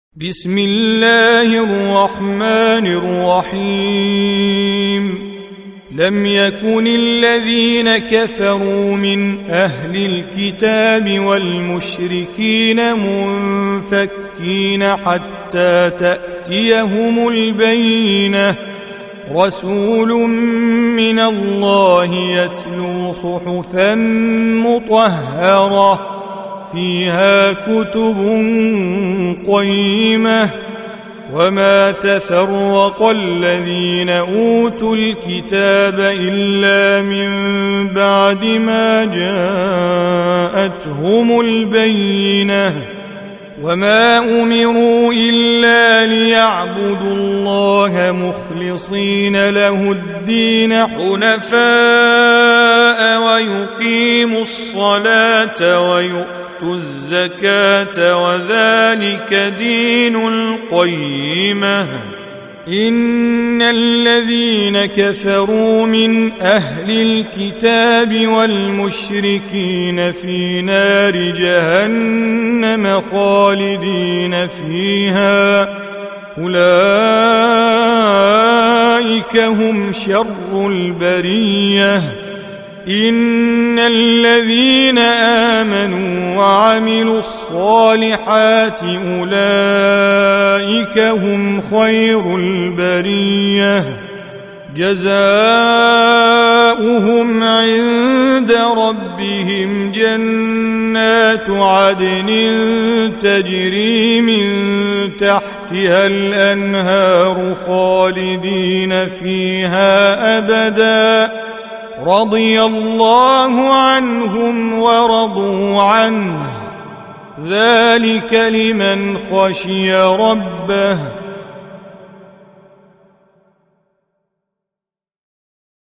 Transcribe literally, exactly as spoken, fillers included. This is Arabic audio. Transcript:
بسم الله الرحمن الرحيم لم يكن الذين كفروا من أهل الكتاب والمشركين منفكين حتى تأتيهم البينة رسول من الله يتلو صحفا مطهرة فيها كتب قيمة وما تفرق الذين أوتوا الكتاب إلا من بعد ما جاءتهم البينة وما أمروا إلا ليعبدوا الله مخلصين له الدين حنفاء ويقيموا الصلاة ويؤتوا الزكاة وذلك دين القيمة إن الذين كفروا من أهل الكتاب والمشركين في نار جهنم خالدين فيها أولئك هم شر البرية إن الذين آمنوا وعملوا الصالحات أولئك هم خير البرية جزاؤهم عند ربهم جنات عدن تجري من تحتها الأنهار خالدين فيها أبداً رضي الله عنهم ورضوا عنه ذلك لمن خشي ربه